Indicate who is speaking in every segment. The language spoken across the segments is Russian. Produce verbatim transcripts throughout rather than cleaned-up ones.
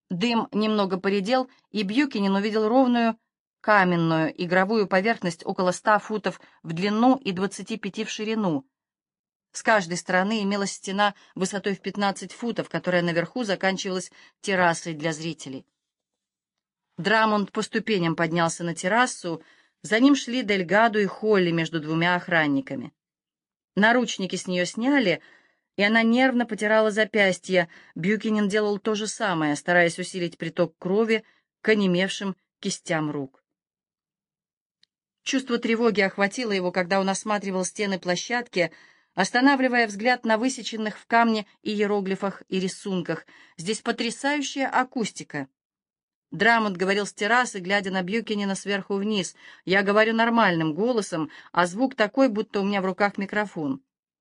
Speaker 1: Дым немного поредел, и Бьюкинен увидел ровную каменную игровую поверхность около ста футов в длину и двадцати пяти в ширину. С каждой стороны имелась стена высотой в пятнадцать футов, которая наверху заканчивалась террасой для зрителей. Драмонд по ступеням поднялся на террасу, за ним шли Дельгадо и Холли между двумя охранниками. Наручники с нее сняли, и она нервно потирала запястья. Бьюкинен делал то же самое, стараясь усилить приток крови к онемевшим кистям рук. Чувство тревоги охватило его, когда он осматривал стены площадки, останавливая взгляд на высеченных в камне иероглифах и рисунках. Здесь потрясающая акустика. Драмонд говорил с террасы, глядя на Бьюкинена сверху вниз. «Я говорю нормальным голосом, а звук такой, будто у меня в руках микрофон».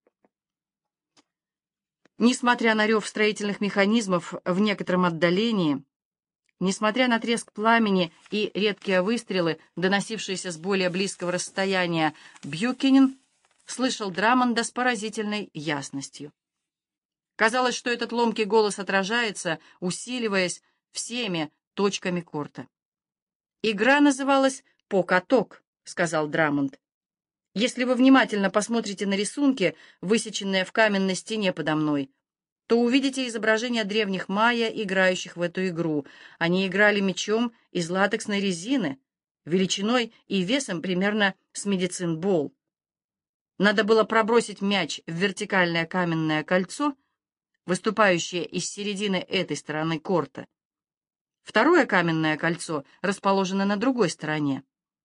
Speaker 1: Несмотря на рев строительных механизмов в некотором отдалении, несмотря на треск пламени и редкие выстрелы, доносившиеся с более близкого расстояния, Бьюкинен слышал Драмонда с поразительной ясностью. Казалось, что этот ломкий голос отражается, усиливаясь всеми точками корта. «Игра называлась «Покаток», — сказал Драмонд. «Если вы внимательно посмотрите на рисунки, высеченные в каменной стене подо мной, то увидите изображения древних майя, играющих в эту игру. Они играли мячом из латексной резины, величиной и весом примерно с медицин-бол. Надо было пробросить мяч в вертикальное каменное кольцо, выступающее из середины этой стороны корта. Второе каменное кольцо расположено на другой стороне.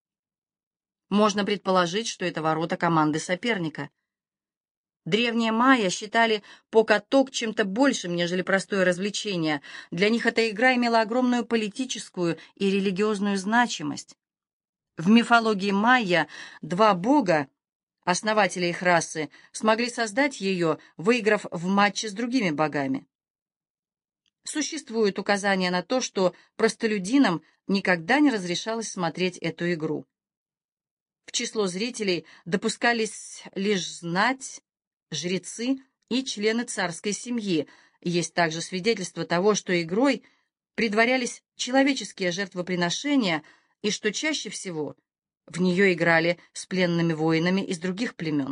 Speaker 1: Можно предположить, что это ворота команды соперника. Древние майя считали покаток чем-то большим, нежели простое развлечение. Для них эта игра имела огромную политическую и религиозную значимость. В мифологии майя два бога, основатели их расы, смогли создать ее, выиграв в матче с другими богами. Существует указание на то, что простолюдинам никогда не разрешалось смотреть эту игру. В число зрителей допускались лишь знать, жрецы и члены царской семьи. Есть также свидетельство того, что игрой предварялись человеческие жертвоприношения и что чаще всего в нее играли с пленными воинами из других племен.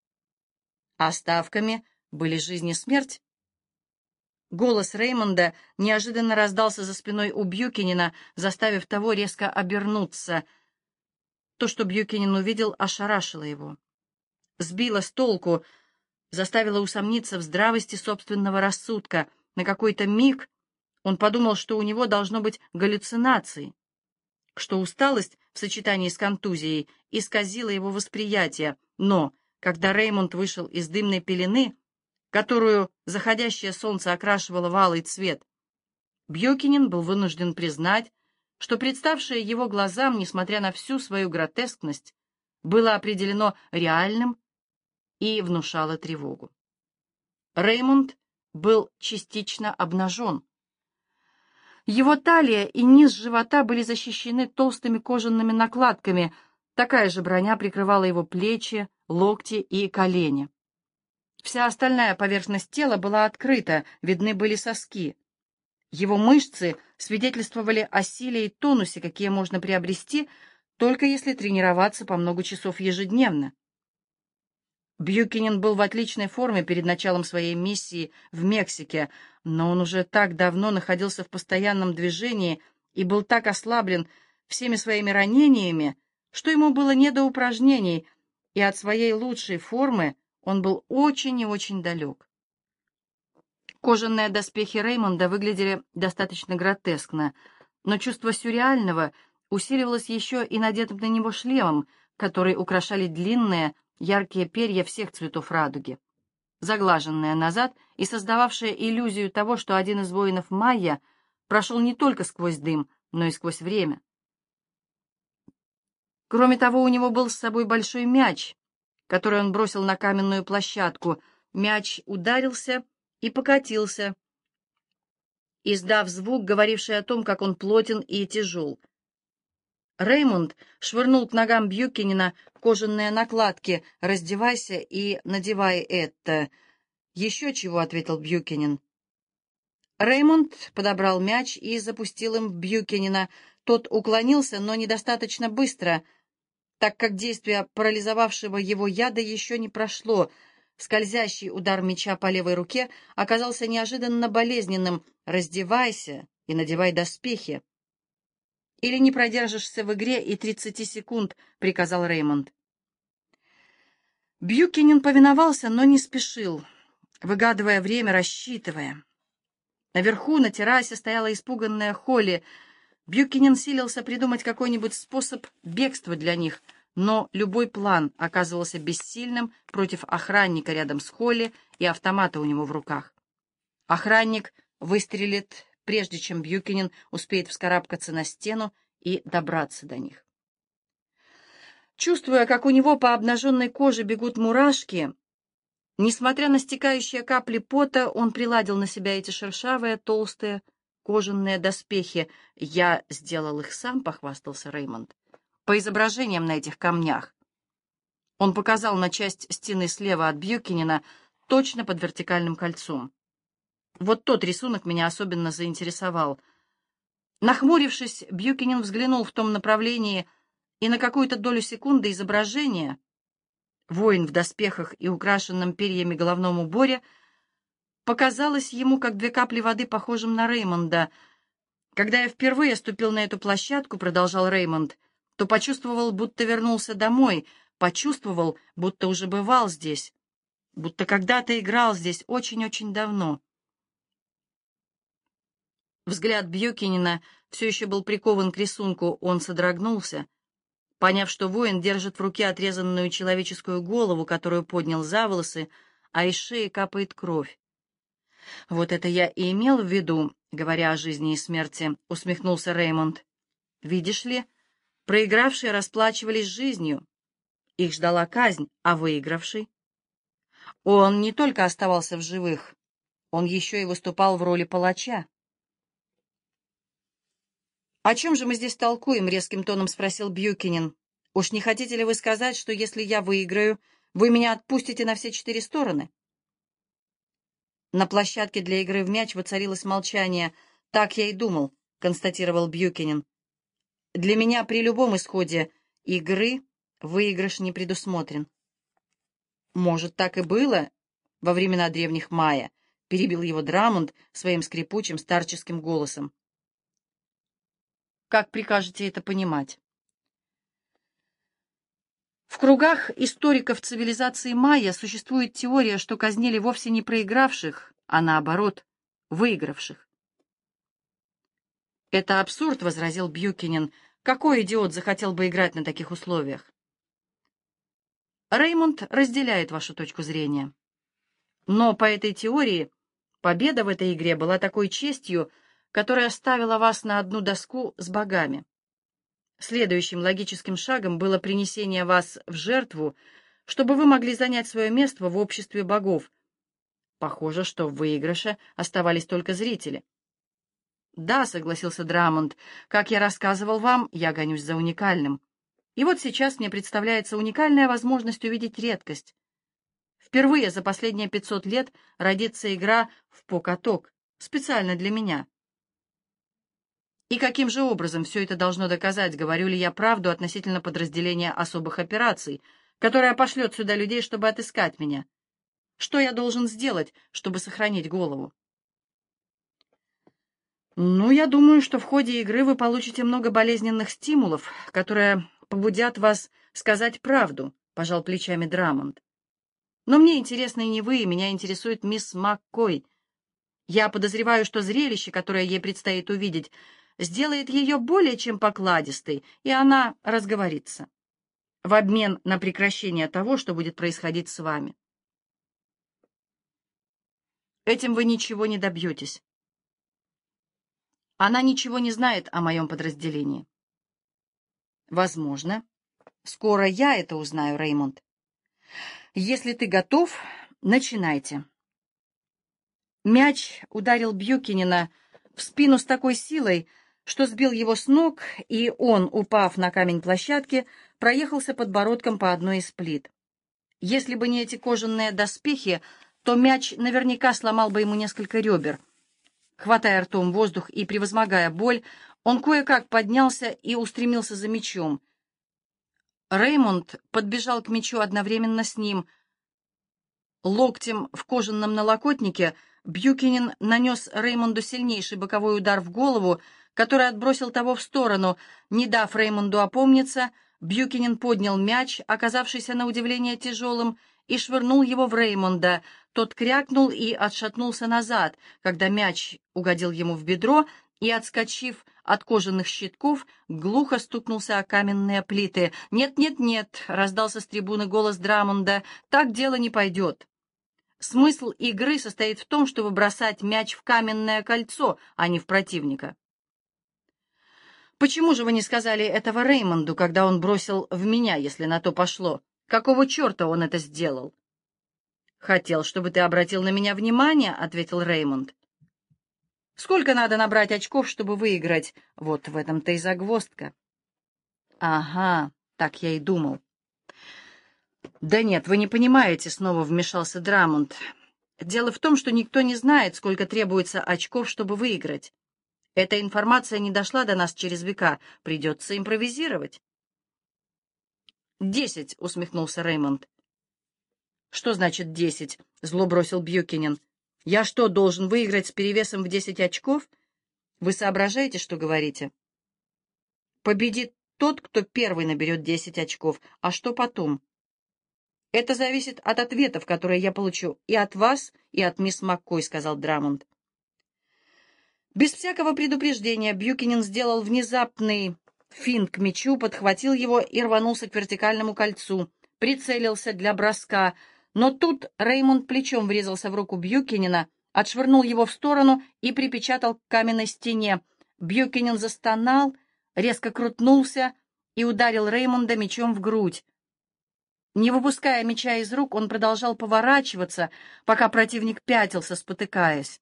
Speaker 1: А ставками были жизнь и смерть. Голос Реймонда неожиданно раздался за спиной у Бьюкинена, заставив того резко обернуться. То, что Бьюкинен увидел, ошарашило его. Сбило с толку, заставило усомниться в здравости собственного рассудка. На какой-то миг он подумал, что у него должно быть галлюцинации, что усталость в сочетании с контузией исказила его восприятие. Но, когда Реймонд вышел из дымной пелены, которую заходящее солнце окрашивало в алый цвет, Бьюкинен был вынужден признать, что представшее его глазам, несмотря на всю свою гротескность, было определено реальным и внушало тревогу. Реймонд был частично обнажен. Его талия и низ живота были защищены толстыми кожаными накладками, такая же броня прикрывала его плечи, локти и колени. Вся остальная поверхность тела была открыта, видны были соски. Его мышцы свидетельствовали о силе и тонусе, какие можно приобрести, только если тренироваться по много часов ежедневно. Бьюкинен был в отличной форме перед началом своей миссии в Мексике, но он уже так давно находился в постоянном движении и был так ослаблен всеми своими ранениями, что ему было не до упражнений, и от своей лучшей формы он был очень и очень далек. Кожаные доспехи Реймонда выглядели достаточно гротескно, но чувство сюрреального усиливалось еще и надетым на него шлемом, который украшали длинные, яркие перья всех цветов радуги, заглаженные назад и создававшие иллюзию того, что один из воинов майя прошел не только сквозь дым, но и сквозь время. Кроме того, у него был с собой большой мяч, который он бросил на каменную площадку. Мяч ударился и покатился, издав звук, говоривший о том, как он плотен и тяжел. Реймонд швырнул к ногам Бьюкинена кожаные накладки. «Раздевайся и надевай это». «Еще чего», — ответил Бьюкинен. Реймонд подобрал мяч и запустил им в Бьюкенена. Тот уклонился, но недостаточно быстро, так как действие парализовавшего его яда еще не прошло. Скользящий удар мяча по левой руке оказался неожиданно болезненным. «Раздевайся и надевай доспехи. Или не продержишься в игре и тридцати секунд», — приказал Реймонд. Бьюкенен повиновался, но не спешил, выгадывая время, рассчитывая. Наверху, на террасе, стояла испуганная Холли. Бьюкенен силился придумать какой-нибудь способ бегства для них, но любой план оказывался бессильным против охранника рядом с Холли и автомата у него в руках. Охранник выстрелит, прежде чем Бьюкенен успеет вскарабкаться на стену и добраться до них. Чувствуя, как у него по обнаженной коже бегут мурашки, несмотря на стекающие капли пота, он приладил на себя эти шершавые, толстые, кожаные доспехи. «Я сделал их сам», — похвастался Реймонд, — «по изображениям на этих камнях». Он показал на часть стены слева от Бьюкенена, точно под вертикальным кольцом. Вот тот рисунок меня особенно заинтересовал. Нахмурившись, Бьюкенен взглянул в том направлении, и на какую-то долю секунды изображение, воин в доспехах и украшенном перьями головном уборе, показалось ему, как две капли воды, похожим на Реймонда. «Когда я впервые ступил на эту площадку, — продолжал Реймонд, — то почувствовал, будто вернулся домой, почувствовал, будто уже бывал здесь, будто когда-то играл здесь очень-очень давно». Взгляд Бьюкенена все еще был прикован к рисунку. Он содрогнулся, поняв, что воин держит в руке отрезанную человеческую голову, которую поднял за волосы, а из шеи капает кровь. «Вот это я и имел в виду, говоря о жизни и смерти», — усмехнулся Реймонд. «Видишь ли, проигравшие расплачивались жизнью. Их ждала казнь, а выигравший? Он не только оставался в живых, он еще и выступал в роли палача». «О чем же мы здесь толкуем?» — резким тоном спросил Бьюкенен. «Уж не хотите ли вы сказать, что если я выиграю, вы меня отпустите на все четыре стороны?» На площадке для игры в мяч воцарилось молчание. «Так я и думал», — констатировал Бьюкенен. «Для меня при любом исходе игры выигрыш не предусмотрен». «Может, так и было во времена древних майя», — перебил его Драмонд своим скрипучим старческим голосом. «Как прикажете это понимать?» В кругах историков цивилизации майя существует теория, что казнили вовсе не проигравших, а наоборот, выигравших. «Это абсурд», — возразил Бьюкенен. «Какой идиот захотел бы играть на таких условиях?» Реймонд разделяет вашу точку зрения. Но по этой теории победа в этой игре была такой честью, которая ставила вас на одну доску с богами. Следующим логическим шагом было принесение вас в жертву, чтобы вы могли занять свое место в обществе богов. Похоже, что в выигрыше оставались только зрители. «Да», — согласился Драмонд, — «как я рассказывал вам, я гонюсь за уникальным. И вот сейчас мне представляется уникальная возможность увидеть редкость. Впервые за последние пятьсот лет родится игра в покаток, специально для меня. И каким же образом все это должно доказать, говорю ли я правду относительно подразделения особых операций, которое пошлет сюда людей, чтобы отыскать меня? Что я должен сделать, чтобы сохранить голову?» «Ну, я думаю, что в ходе игры вы получите много болезненных стимулов, которые побудят вас сказать правду», — пожал плечами Драмонд. «Но мне интересны не вы, меня интересует мисс Маккой. Я подозреваю, что зрелище, которое ей предстоит увидеть, сделает ее более чем покладистой, и она разговорится в обмен на прекращение того, что будет происходить с вами. Этим вы ничего не добьетесь. Она ничего не знает о моем подразделении». «Возможно. Скоро я это узнаю, Реймонд. Если ты готов, начинайте». Мяч ударил Бьюкенена в спину с такой силой, что сбил его с ног, и он, упав на камень площадки, проехался подбородком по одной из плит. Если бы не эти кожаные доспехи, то мяч наверняка сломал бы ему несколько ребер. Хватая ртом воздух и превозмогая боль, он кое-как поднялся и устремился за мячом. Реймонд подбежал к мячу одновременно с ним. Локтем в кожаном налокотнике Бьюкинен нанес Реймонду сильнейший боковой удар в голову, который отбросил того в сторону. Не дав Реймонду опомниться, Бьюкинен поднял мяч, оказавшийся на удивление тяжелым, и швырнул его в Реймонда. Тот крякнул и отшатнулся назад, когда мяч угодил ему в бедро и, отскочив от кожаных щитков, глухо стукнулся о каменные плиты. «Нет, нет, нет!» — раздался с трибуны голос Драмонда. «Так дело не пойдет. Смысл игры состоит в том, чтобы бросать мяч в каменное кольцо, а не в противника». «Почему же вы не сказали этого Реймонду, когда он бросил в меня, если на то пошло? Какого черта он это сделал?» «Хотел, чтобы ты обратил на меня внимание», — ответил Реймонд. «Сколько надо набрать очков, чтобы выиграть? Вот в этом-то и загвоздка». «Ага, так я и думал». «Да нет, вы не понимаете», — снова вмешался Драмонд. «Дело в том, что никто не знает, сколько требуется очков, чтобы выиграть. Эта информация не дошла до нас через века, придется импровизировать». «Десять», — усмехнулся Реймонд. «Что значит десять?» — зло бросил Бьюкинен. «Я что, должен выиграть с перевесом в десять очков? Вы соображаете, что говорите?» «Победит тот, кто первый наберет десять очков. А что потом?» «Это зависит от ответов, которые я получу и от вас, и от мисс Маккой», — сказал Драмонд. Без всякого предупреждения Бьюкинен сделал внезапный финт к мячу, подхватил его и рванулся к вертикальному кольцу, прицелился для броска, но тут Реймонд плечом врезался в руку Бьюкинена, отшвырнул его в сторону и припечатал к каменной стене. Бьюкинен застонал, резко крутнулся и ударил Реймонда мячом в грудь. Не выпуская мяча из рук, он продолжал поворачиваться, пока противник пятился, спотыкаясь.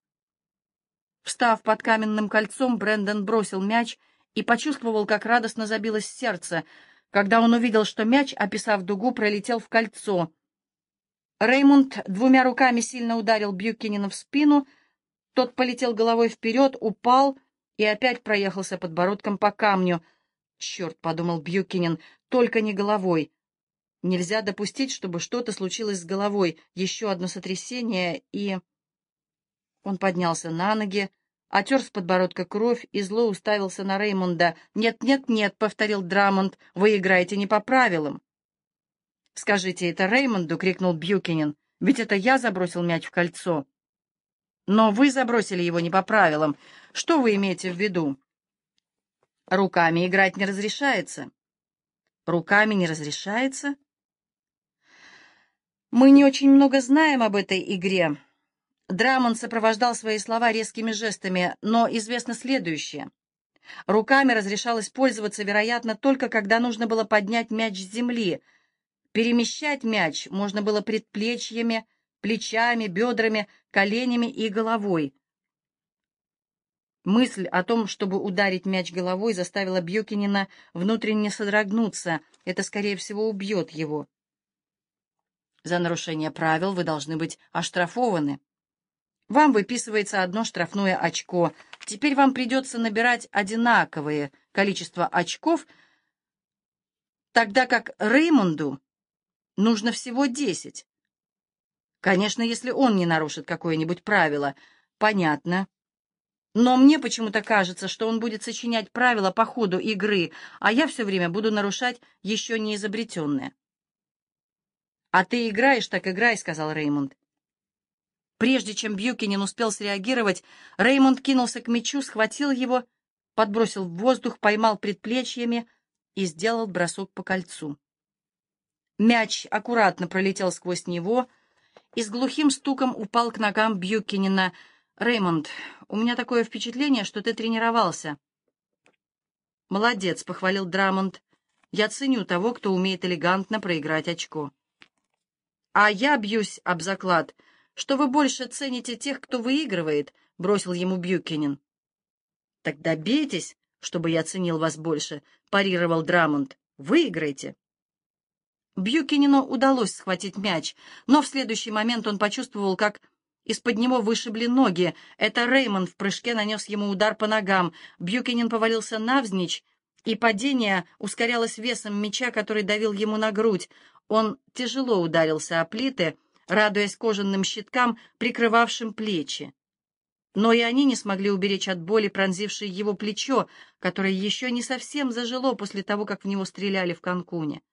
Speaker 1: Встав под каменным кольцом, Брэндон бросил мяч и почувствовал, как радостно забилось сердце, когда он увидел, что мяч, описав дугу, пролетел в кольцо. Реймонд двумя руками сильно ударил Бьюкинена в спину, тот полетел головой вперед, упал и опять проехался подбородком по камню. «Черт», — подумал Бьюкинен, — «только не головой. Нельзя допустить, чтобы что-то случилось с головой. Еще одно сотрясение, и...» Он поднялся на ноги, отер с подбородка кровь и зло уставился на Реймонда. «Нет, нет, нет», — повторил Драмонд, — «вы играете не по правилам». «Скажите это Реймонду», — крикнул Бьюкинен, — «ведь это я забросил мяч в кольцо». «Но вы забросили его не по правилам. Что вы имеете в виду?» «Руками играть не разрешается». «Руками не разрешается?» «Мы не очень много знаем об этой игре». Драмонд сопровождал свои слова резкими жестами, но известно следующее. Руками разрешалось пользоваться, вероятно, только когда нужно было поднять мяч с земли. Перемещать мяч можно было предплечьями, плечами, бедрами, коленями и головой. Мысль о том, чтобы ударить мяч головой, заставила Бьюкинена внутренне содрогнуться. Это, скорее всего, убьет его. За нарушение правил вы должны быть оштрафованы. Вам выписывается одно штрафное очко. Теперь вам придется набирать одинаковое количество очков, тогда как Реймонду нужно всего десять. Конечно, если он не нарушит какое-нибудь правило. Понятно. Но мне почему-то кажется, что он будет сочинять правила по ходу игры, а я все время буду нарушать еще не изобретенное. «А ты играешь, так играй», — сказал Реймонд. Прежде чем Бьюкинен успел среагировать, Реймонд кинулся к мячу, схватил его, подбросил в воздух, поймал предплечьями и сделал бросок по кольцу. Мяч аккуратно пролетел сквозь него и с глухим стуком упал к ногам Бьюкинена. «Реймонд, у меня такое впечатление, что ты тренировался». «Молодец», — похвалил Драмонд. «Я ценю того, кто умеет элегантно проиграть очко». «А я бьюсь об заклад, что вы больше цените тех, кто выигрывает», — бросил ему Бьюкинен. «Тогда бейтесь, чтобы я ценил вас больше», — парировал Драмонд. «Выиграйте». Бьюкинену удалось схватить мяч, но в следующий момент он почувствовал, как Из-под него вышибли ноги. Это Реймонд в прыжке нанес ему удар по ногам. Бьюкенен повалился навзничь, и падение ускорялось весом меча, который давил ему на грудь. Он тяжело ударился о плиты, радуясь кожаным щиткам, прикрывавшим плечи. Но и они не смогли уберечь от боли, пронзившей его плечо, которое еще не совсем зажило после того, как в него стреляли в Канкуне.